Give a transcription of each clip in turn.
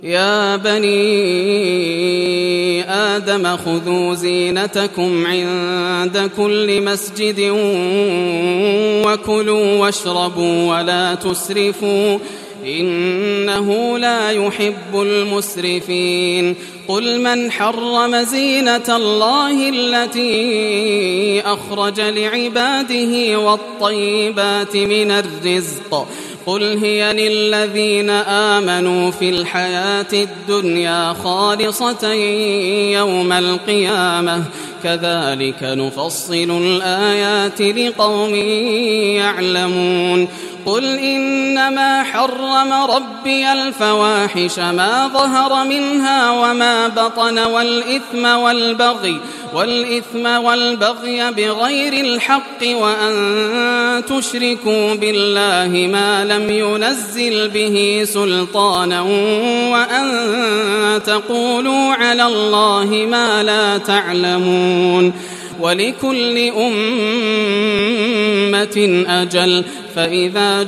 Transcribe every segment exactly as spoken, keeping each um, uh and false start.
يا بني آدم خذوا زينتكم عند كل مسجد وكلوا واشربوا ولا تسرفوا إنه لا يحب المسرفين قل من حرم زينة الله التي أخرج لعباده والطيبات من الرزق قل هي للذين آمنوا في الحياة الدنيا خالصة يوم القيامة كذلك نفصل الآيات لقوم يعلمون قل إنما حرم ربي الفواحش ما ظهر منها وما بطن والإثم والبغي والإثم والبغي بغير الحق وأن تشركوا بالله ما لم ينزل به سلطانا وأن تقولوا على الله ما لا تعلمون ولكل أمة أجل فإذا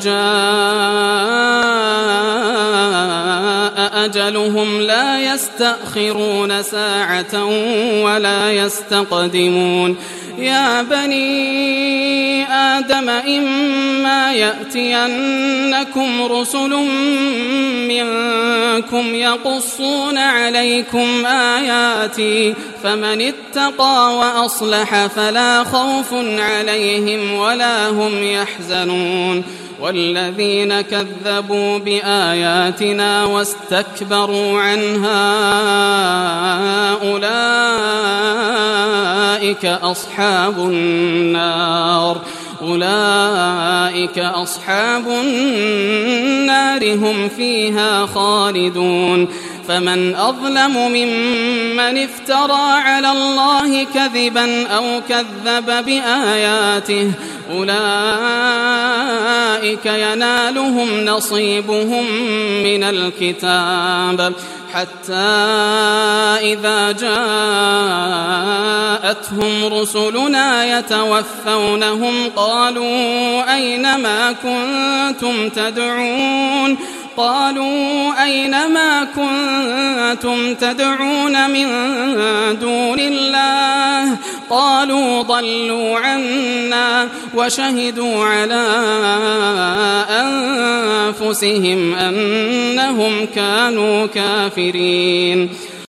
جاء أجلهم لا يستأخرون ساعة ولا يستقدمون يا بني آدم إما يأتينكم رسل منكم يقصون عليكم آياتي فمن اتقى وأصلح فلا خوف عليهم ولا هم يحزنون والذين كذبوا بآياتنا واستكبروا عنها أولئك أصحاب النار أولئك أصحاب النار هم فيها خالدون فمن أظلم ممن افترى على الله كذبا أو كذب بآياته أولئك ينالهم نصيبهم من الكتاب حتى إذا جاءتهم رسلنا يتوفونهم قالوا أين ما كنتم تدعون قالوا أين ما كنتم تدعون من دون الله قالوا ضلوا عنا وشهدوا على أنفسهم أنهم كانوا كافرين